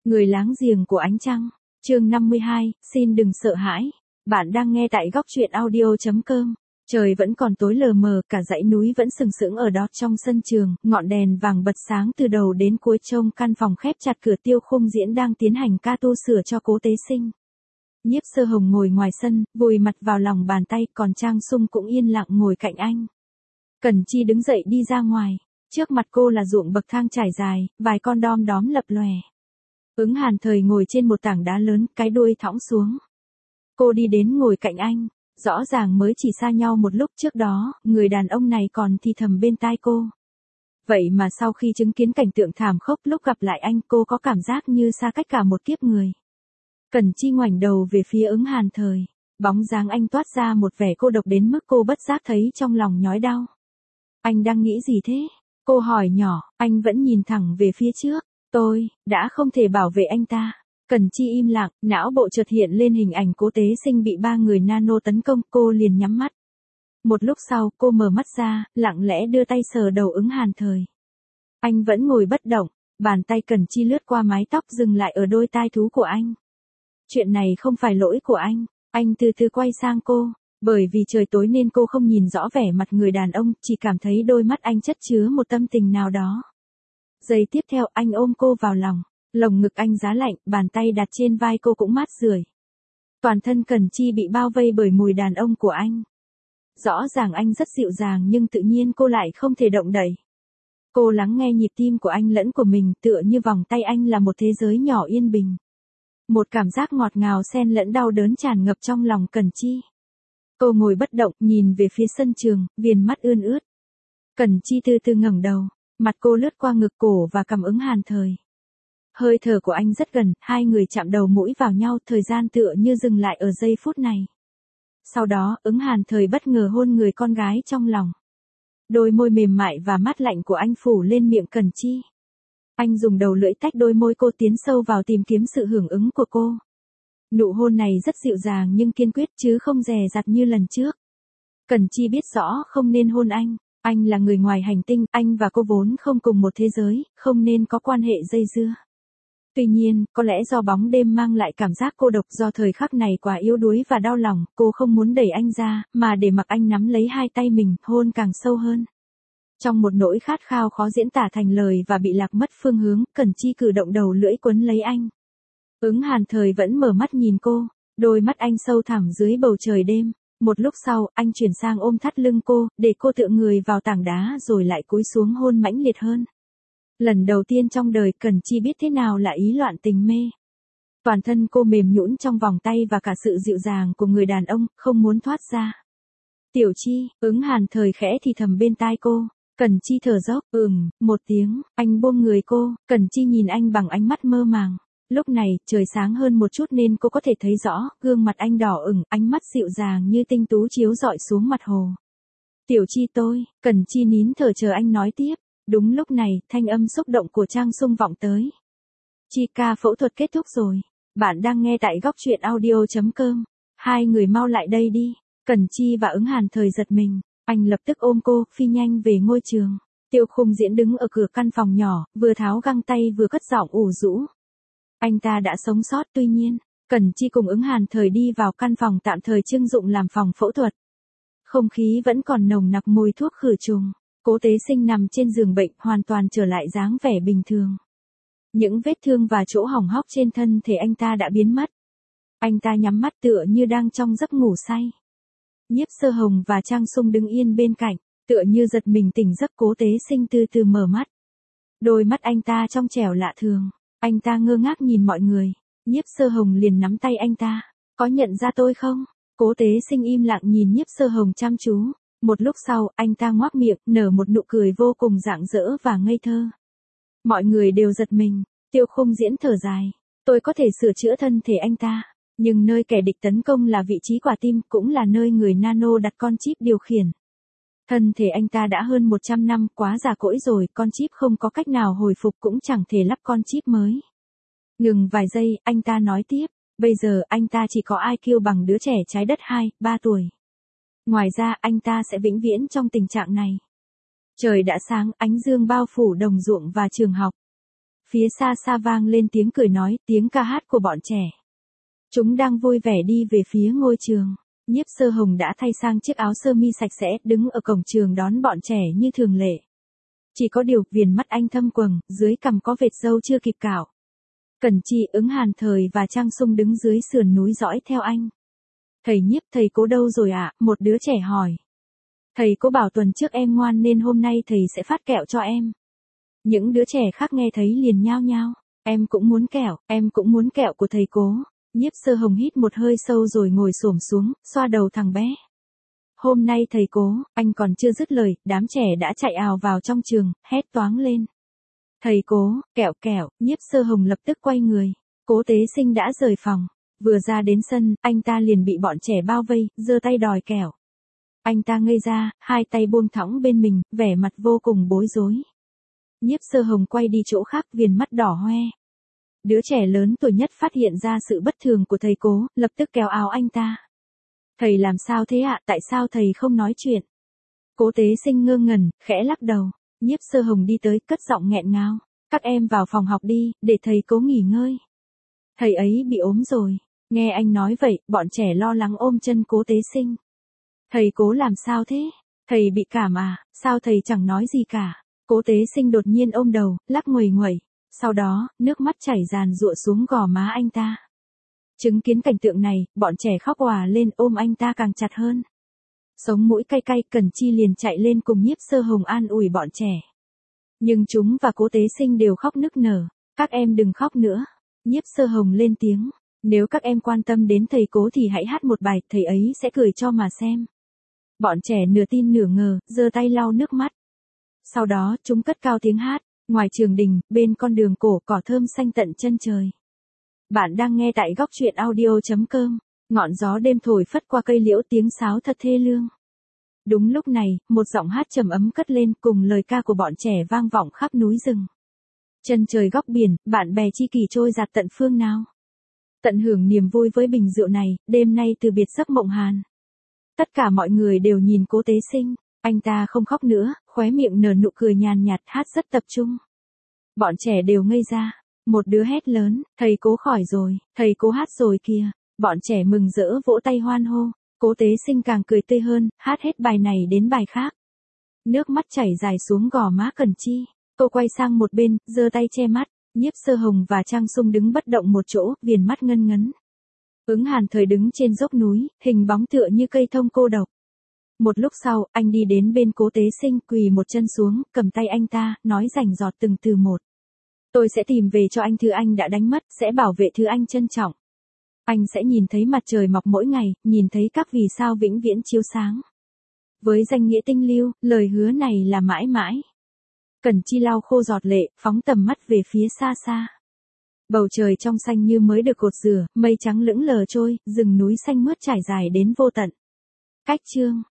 Người láng giềng của ánh trăng, chương 52, xin đừng sợ hãi. Bạn đang nghe tại góc truyện audio.com. Trời vẫn còn tối lờ mờ, cả dãy núi vẫn sừng sững ở đó trong sân trường, ngọn đèn vàng bật sáng từ đầu đến cuối trong căn phòng khép chặt cửa. Tiêu Khung Diễn đang tiến hành ca tu sửa cho Cố Tế Sinh. Nhiếp Sơ Hồng ngồi ngoài sân, vùi mặt vào lòng bàn tay, còn Trang Sung cũng yên lặng ngồi cạnh anh. Cẩn Chi đứng dậy đi ra ngoài, trước mặt cô là ruộng bậc thang trải dài, vài con đom đóm lập lòe. Ứng Hàn Thời ngồi trên một tảng đá lớn, cái đuôi thõng xuống. Cô đi đến ngồi cạnh anh, rõ ràng mới chỉ xa nhau một lúc trước đó, người đàn ông này còn thì thầm bên tai cô. Vậy mà sau khi chứng kiến cảnh tượng thảm khốc lúc gặp lại anh, cô có cảm giác như xa cách cả một kiếp người. Cẩn Chi ngoảnh đầu về phía Ứng Hàn Thời, bóng dáng anh toát ra một vẻ cô độc đến mức cô bất giác thấy trong lòng nhói đau. Anh đang nghĩ gì thế? Cô hỏi nhỏ, anh vẫn nhìn thẳng về phía trước. Tôi đã không thể bảo vệ anh ta. Cẩn Chi im lặng, não bộ chợt hiện lên hình ảnh Cố Tế Sinh bị 3 người nano tấn công, cô liền nhắm mắt. Một lúc sau, cô mở mắt ra, lặng lẽ đưa tay sờ đầu Ứng Hàn Thời. Anh vẫn ngồi bất động, bàn tay Cẩn Chi lướt qua mái tóc dừng lại ở đôi tai thú của anh. Chuyện này không phải lỗi của anh từ từ quay sang cô, bởi vì trời tối nên cô không nhìn rõ vẻ mặt người đàn ông, chỉ cảm thấy đôi mắt anh chất chứa một tâm tình nào đó. Giây tiếp theo anh ôm cô vào lòng, lồng ngực anh giá lạnh, bàn tay đặt trên vai cô cũng mát rượi. Toàn thân Cẩn Chi bị bao vây bởi mùi đàn ông của anh. Rõ ràng anh rất dịu dàng nhưng tự nhiên cô lại không thể động đậy. Cô lắng nghe nhịp tim của anh lẫn của mình, tựa như vòng tay anh là một thế giới nhỏ yên bình. Một cảm giác ngọt ngào xen lẫn đau đớn tràn ngập trong lòng Cẩn Chi. Cô ngồi bất động, nhìn về phía sân trường, viền mắt ươn ướt. Cẩn Chi từ từ ngẩng đầu, mặt cô lướt qua ngực, cổ và cằm Ứng Hàn Thời. Hơi thở của anh rất gần, hai người chạm đầu mũi vào nhau, thời gian tựa như dừng lại ở giây phút này. Sau đó, Ứng Hàn Thời bất ngờ hôn người con gái trong lòng. Đôi môi mềm mại và mát lạnh của anh phủ lên miệng Cẩn Chi. Anh dùng đầu lưỡi tách đôi môi cô, tiến sâu vào tìm kiếm sự hưởng ứng của cô. Nụ hôn này rất dịu dàng nhưng kiên quyết chứ không dè dặt như lần trước. Cẩn Chi biết rõ không nên hôn anh. Anh là người ngoài hành tinh, anh và cô vốn không cùng một thế giới, không nên có quan hệ dây dưa. Tuy nhiên, có lẽ do bóng đêm mang lại cảm giác cô độc, do thời khắc này quá yếu đuối và đau lòng, cô không muốn đẩy anh ra, mà để mặc anh nắm lấy hai tay mình, hôn càng sâu hơn. Trong một nỗi khát khao khó diễn tả thành lời và bị lạc mất phương hướng, Cẩn Chi cử động đầu lưỡi quấn lấy anh. Ứng Hàn Thời vẫn mở mắt nhìn cô, đôi mắt anh sâu thẳm dưới bầu trời đêm. Một lúc sau, anh chuyển sang ôm thắt lưng cô, để cô tựa người vào tảng đá rồi lại cúi xuống hôn mãnh liệt hơn. Lần đầu tiên trong đời, Cẩn Chi biết thế nào là ý loạn tình mê. Toàn thân cô mềm nhũn trong vòng tay và cả sự dịu dàng của người đàn ông, không muốn thoát ra. Tiểu Chi, Ứng Hàn Thời khẽ thì thầm bên tai cô. Cẩn Chi thở dốc, một tiếng, anh buông người cô. Cẩn Chi nhìn anh bằng ánh mắt mơ màng. Lúc này, trời sáng hơn một chút nên cô có thể thấy rõ, gương mặt anh đỏ ửng, ánh mắt dịu dàng như tinh tú chiếu rọi xuống mặt hồ. Tiểu Chi tôi, Cẩn Chi nín thở chờ anh nói tiếp. Đúng lúc này, thanh âm xúc động của Trang Sung vọng tới. Chi ca, phẫu thuật kết thúc rồi. Bạn đang nghe tại góc truyện audio.com. Hai người mau lại đây đi. Cẩn Chi và Ứng Hàn Thời giật mình. Anh lập tức ôm cô, phi nhanh về ngôi trường. Tiêu Khung Diễn đứng ở cửa căn phòng nhỏ, vừa tháo găng tay vừa cất giọng ủ rũ. Anh ta đã sống sót, tuy nhiên, Cẩn Chi cùng Ứng Hàn Thời đi vào căn phòng tạm thời trưng dụng làm phòng phẫu thuật. Không khí vẫn còn nồng nặc mùi thuốc khử trùng. Cố Tế Sinh nằm trên giường bệnh, hoàn toàn trở lại dáng vẻ bình thường. Những vết thương và chỗ hỏng hóc trên thân thể anh ta đã biến mất. Anh ta nhắm mắt tựa như đang trong giấc ngủ say. Nhiếp Sơ Hồng và Trang Sung đứng yên bên cạnh, tựa như giật mình tỉnh giấc. Cố Tế Sinh từ từ mở mắt. Đôi mắt anh ta trong trẻo lạ thường. Anh ta ngơ ngác nhìn mọi người. Nhiếp Sơ Hồng liền nắm tay anh ta. Có nhận ra tôi không? Cố Tế Sinh im lặng nhìn Nhiếp Sơ Hồng chăm chú. Một lúc sau, anh ta ngoác miệng, nở một nụ cười vô cùng rạng rỡ và ngây thơ. Mọi người đều giật mình. Tiêu Khung Diễn thở dài. Tôi có thể sửa chữa thân thể anh ta. Nhưng nơi kẻ địch tấn công là vị trí quả tim, cũng là nơi người nano đặt con chip điều khiển. Thân thể anh ta đã hơn 100 năm, quá già cỗi rồi, con chip không có cách nào hồi phục, cũng chẳng thể lắp con chip mới. Ngừng vài giây, anh ta nói tiếp. Bây giờ, anh ta chỉ có IQ bằng đứa trẻ trái đất 2-3 tuổi. Ngoài ra, anh ta sẽ vĩnh viễn trong tình trạng này. Trời đã sáng, ánh dương bao phủ đồng ruộng và trường học. Phía xa xa vang lên tiếng cười nói, tiếng ca hát của bọn trẻ. Chúng đang vui vẻ đi về phía ngôi trường. Nhiếp Sơ Hồng đã thay sang chiếc áo sơ mi sạch sẽ, đứng ở cổng trường đón bọn trẻ như thường lệ. Chỉ có điều, viền mắt anh thâm quầng, dưới cằm có vệt râu chưa kịp cạo. Cẩn Chi, Ứng Hàn Thời và Trang Sung đứng dưới sườn núi dõi theo anh. Thầy Nhiếp, thầy Cố đâu rồi ạ? Một đứa trẻ hỏi. Thầy Cố bảo tuần trước em ngoan nên hôm nay thầy sẽ phát kẹo cho em. Những đứa trẻ khác nghe thấy liền nhao nhao. Em cũng muốn kẹo, em cũng muốn kẹo của thầy Cố. Nhiếp Sơ Hồng hít một hơi sâu rồi ngồi xổm xuống, xoa đầu thằng bé. Hôm nay thầy Cố, anh còn chưa dứt lời, đám trẻ đã chạy ào vào trong trường, hét toáng lên. Thầy Cố, kẹo kẹo, Nhiếp Sơ Hồng lập tức quay người. Cố Tế Sinh đã rời phòng. Vừa ra đến sân, anh ta liền bị bọn trẻ bao vây, giơ tay đòi kẹo. Anh ta ngây ra, hai tay buông thõng bên mình, vẻ mặt vô cùng bối rối. Nhiếp Sơ Hồng quay đi chỗ khác, viền mắt đỏ hoe. Đứa trẻ lớn tuổi nhất phát hiện ra sự bất thường của thầy Cố, lập tức kéo áo anh ta. Thầy làm sao thế ạ, tại sao thầy không nói chuyện? Cố Tế Sinh ngơ ngẩn, khẽ lắc đầu. Nhiếp Sơ Hồng đi tới, cất giọng nghẹn ngào. Các em vào phòng học đi, để thầy Cố nghỉ ngơi. Thầy ấy bị ốm rồi. Nghe anh nói vậy, bọn trẻ lo lắng ôm chân Cố Tế Sinh. Thầy Cố làm sao thế? Thầy bị cảm à, sao thầy chẳng nói gì cả? Cố Tế Sinh đột nhiên ôm đầu, lắc nguầy nguẩy. Sau đó, nước mắt chảy ràn rụa xuống gò má anh ta. Chứng kiến cảnh tượng này, bọn trẻ khóc òa lên ôm anh ta càng chặt hơn. Sống mũi cay cay, Cẩn Chi liền chạy lên cùng Nhiếp Sơ Hồng an ủi bọn trẻ. Nhưng chúng và Cố Tế Sinh đều khóc nức nở. Các em đừng khóc nữa. Nhiếp Sơ Hồng lên tiếng. Nếu các em quan tâm đến thầy Cố thì hãy hát một bài, thầy ấy sẽ cười cho mà xem. Bọn trẻ nửa tin nửa ngờ, giơ tay lau nước mắt. Sau đó, chúng cất cao tiếng hát. Ngoài trường đình, bên con đường cổ, cỏ thơm xanh tận chân trời. Bạn đang nghe tại góc truyện audio.com. Ngọn gió đêm thổi phất qua cây liễu, tiếng sáo thật thê lương. Đúng lúc này, một giọng hát trầm ấm cất lên cùng lời ca của bọn trẻ vang vọng khắp núi rừng. Chân trời góc biển, bạn bè tri kỷ trôi dạt tận phương nào. Tận hưởng niềm vui với bình rượu này, đêm nay từ biệt giấc mộng hàn. Tất cả mọi người đều nhìn Cố Tế Sinh. Anh ta không khóc nữa, khóe miệng nở nụ cười nhàn nhạt, hát rất tập trung. Bọn trẻ đều ngây ra. Một đứa hét lớn, thầy Cố khỏi rồi, thầy Cố hát rồi kìa. Bọn trẻ mừng rỡ vỗ tay hoan hô. Cố Tế Sinh càng cười tươi hơn, hát hết bài này đến bài khác. Nước mắt chảy dài xuống gò má Cẩn Chi. Cô quay sang một bên, giơ tay che mắt. Nhiếp Sơ Hồng và Trang Sung đứng bất động một chỗ, viền mắt ngân ngấn. Ứng Hàn Thời đứng trên dốc núi, hình bóng tựa như cây thông cô độc. Một lúc sau, anh đi đến bên Cố Tế Sinh, quỳ một chân xuống, cầm tay anh ta, nói rành rọt từng từ một. Tôi sẽ tìm về cho anh thứ anh đã đánh mất, sẽ bảo vệ thứ anh trân trọng. Anh sẽ nhìn thấy mặt trời mọc mỗi ngày, nhìn thấy các vì sao vĩnh viễn chiếu sáng. Với danh nghĩa tinh lưu, lời hứa này là mãi mãi. Cẩn Chi lau khô giọt lệ, phóng tầm mắt về phía xa xa. Bầu trời trong xanh như mới được cột rửa, mây trắng lững lờ trôi, rừng núi xanh mướt trải dài đến vô tận. Cách chương